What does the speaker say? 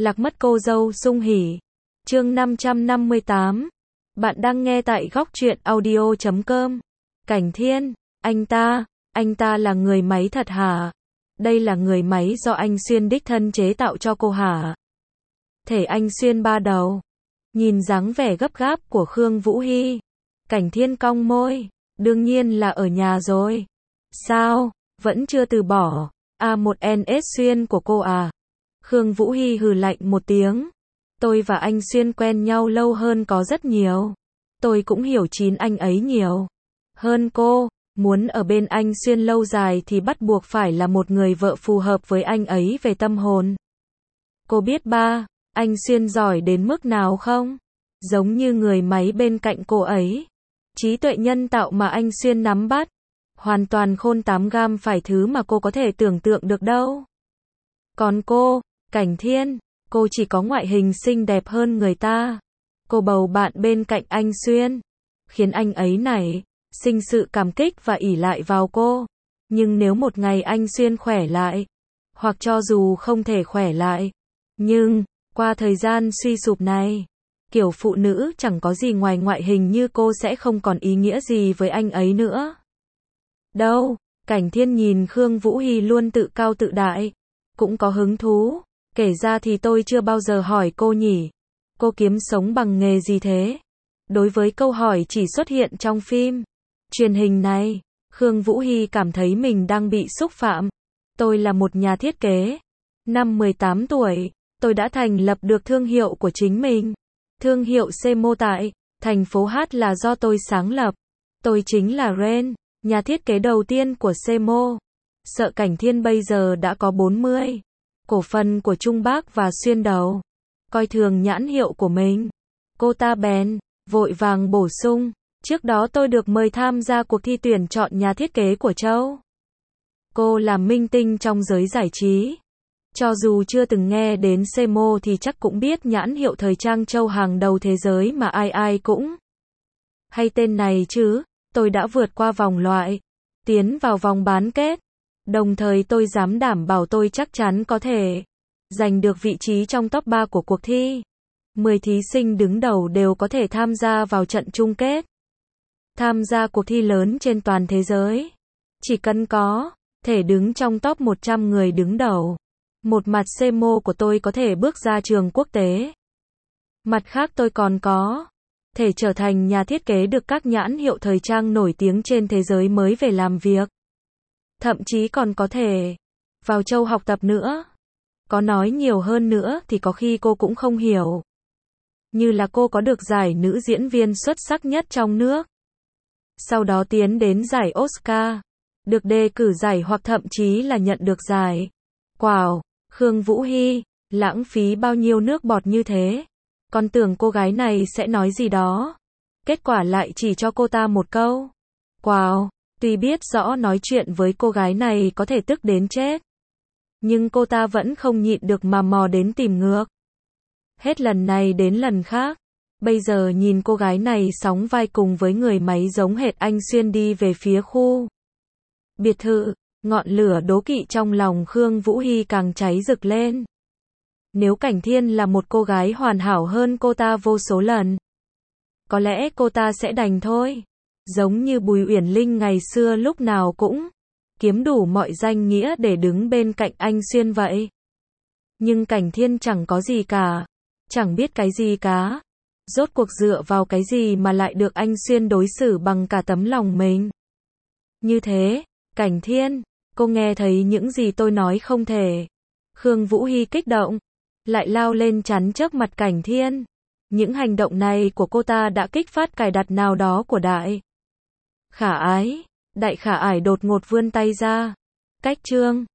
Lạc mất cô dâu sung hỉ. Chương 558. Bạn đang nghe tại góc truyện audio.com. Cảnh Thiên, anh ta là người máy thật hả? Đây là người máy do anh Xuyên đích thân chế tạo cho cô hả? Thể anh Xuyên ba đầu. Nhìn dáng vẻ gấp gáp của Khương Vũ Hy, Cảnh Thiên cong môi, đương nhiên là ở nhà rồi. Sao, vẫn chưa từ bỏ, một NS Xuyên của cô à? Khương Vũ Hy hừ lạnh một tiếng. Tôi và anh Xuyên quen nhau lâu hơn có rất nhiều. Tôi cũng hiểu chín anh ấy nhiều hơn cô. Muốn ở bên anh Xuyên lâu dài thì bắt buộc phải là một người vợ phù hợp với anh ấy về tâm hồn. Cô biết anh Xuyên giỏi đến mức nào không? Giống như người máy bên cạnh cô ấy. Trí tuệ nhân tạo mà anh Xuyên nắm bắt. Hoàn toàn khôn 8 gam phải thứ mà cô có thể tưởng tượng được đâu. Còn cô, Cảnh Thiên, cô chỉ có ngoại hình xinh đẹp hơn người ta. Cô bầu bạn bên cạnh anh Xuyên, khiến anh ấy sinh sự cảm kích và ỷ lại vào cô. Nhưng nếu một ngày anh Xuyên khỏe lại, hoặc cho dù không thể khỏe lại, nhưng qua thời gian suy sụp này, kiểu phụ nữ chẳng có gì ngoài ngoại hình như cô sẽ không còn ý nghĩa gì với anh ấy nữa. Đâu, Cảnh Thiên nhìn Khương Vũ Hy luôn tự cao tự đại, cũng có hứng thú. Kể ra thì tôi chưa bao giờ hỏi cô nhỉ. Cô kiếm sống bằng nghề gì thế? Đối với câu hỏi chỉ xuất hiện trong phim truyền hình này, Khương Vũ Hy cảm thấy mình đang bị xúc phạm. Tôi là một nhà thiết kế. Năm 18 tuổi, tôi đã thành lập được thương hiệu của chính mình. Thương hiệu Semo tại thành phố H là do tôi sáng lập. Tôi chính là Ren, nhà thiết kế đầu tiên của Semo. Sợ Cảnh Thiên bây giờ đã có 40 cổ phần của Trung Bác và Xuyên đầu, coi thường nhãn hiệu của mình. Cô ta bèn vội vàng bổ sung, trước đó tôi được mời tham gia cuộc thi tuyển chọn nhà thiết kế của Châu. Cô là minh tinh trong giới giải trí. Cho dù chưa từng nghe đến Semo thì chắc cũng biết nhãn hiệu thời trang Châu hàng đầu thế giới mà ai cũng hay tên này chứ. Tôi đã vượt qua vòng loại, tiến vào vòng bán kết. Đồng thời tôi dám đảm bảo tôi chắc chắn có thể giành được vị trí trong top 3 của cuộc thi. 10 thí sinh đứng đầu đều có thể tham gia vào trận chung kết. Tham gia cuộc thi lớn trên toàn thế giới. Chỉ cần có thể đứng trong top 100 người đứng đầu. Một mặt Semo của tôi có thể bước ra trường quốc tế. Mặt khác tôi còn có thể trở thành nhà thiết kế được các nhãn hiệu thời trang nổi tiếng trên thế giới mới về làm việc. Thậm chí còn có thể vào Châu học tập nữa. Có nói nhiều hơn nữa thì có khi cô cũng không hiểu. Như là cô có được giải nữ diễn viên xuất sắc nhất trong nước. Sau đó tiến đến giải Oscar. Được đề cử giải hoặc thậm chí là nhận được giải. Wow, Khương Vũ Hy, lãng phí bao nhiêu nước bọt như thế. Còn tưởng cô gái này sẽ nói gì đó. Kết quả lại chỉ cho cô ta một câu. Wow. Tuy biết rõ nói chuyện với cô gái này có thể tức đến chết, nhưng cô ta vẫn không nhịn được mà mò đến tìm ngược. Hết lần này đến lần khác, bây giờ nhìn cô gái này sóng vai cùng với người máy giống hệt anh Xuyên đi về phía khu biệt thự, ngọn lửa đố kỵ trong lòng Khương Vũ Hy càng cháy rực lên. Nếu Cảnh Thiên là một cô gái hoàn hảo hơn cô ta vô số lần, có lẽ cô ta sẽ đành thôi. Giống như Bùi Uyển Linh ngày xưa lúc nào cũng kiếm đủ mọi danh nghĩa để đứng bên cạnh anh Xuyên vậy. Nhưng Cảnh Thiên chẳng có gì cả, chẳng biết cái gì cả. Rốt cuộc dựa vào cái gì mà lại được anh Xuyên đối xử bằng cả tấm lòng mình. Như thế, Cảnh Thiên, cô nghe thấy những gì tôi nói không thể. Khương Vũ Hy kích động, lại lao lên chắn trước mặt Cảnh Thiên. Những hành động này của cô ta đã kích phát cài đặt nào đó của Đại Khả Ái đột ngột vươn tay ra. Cách chương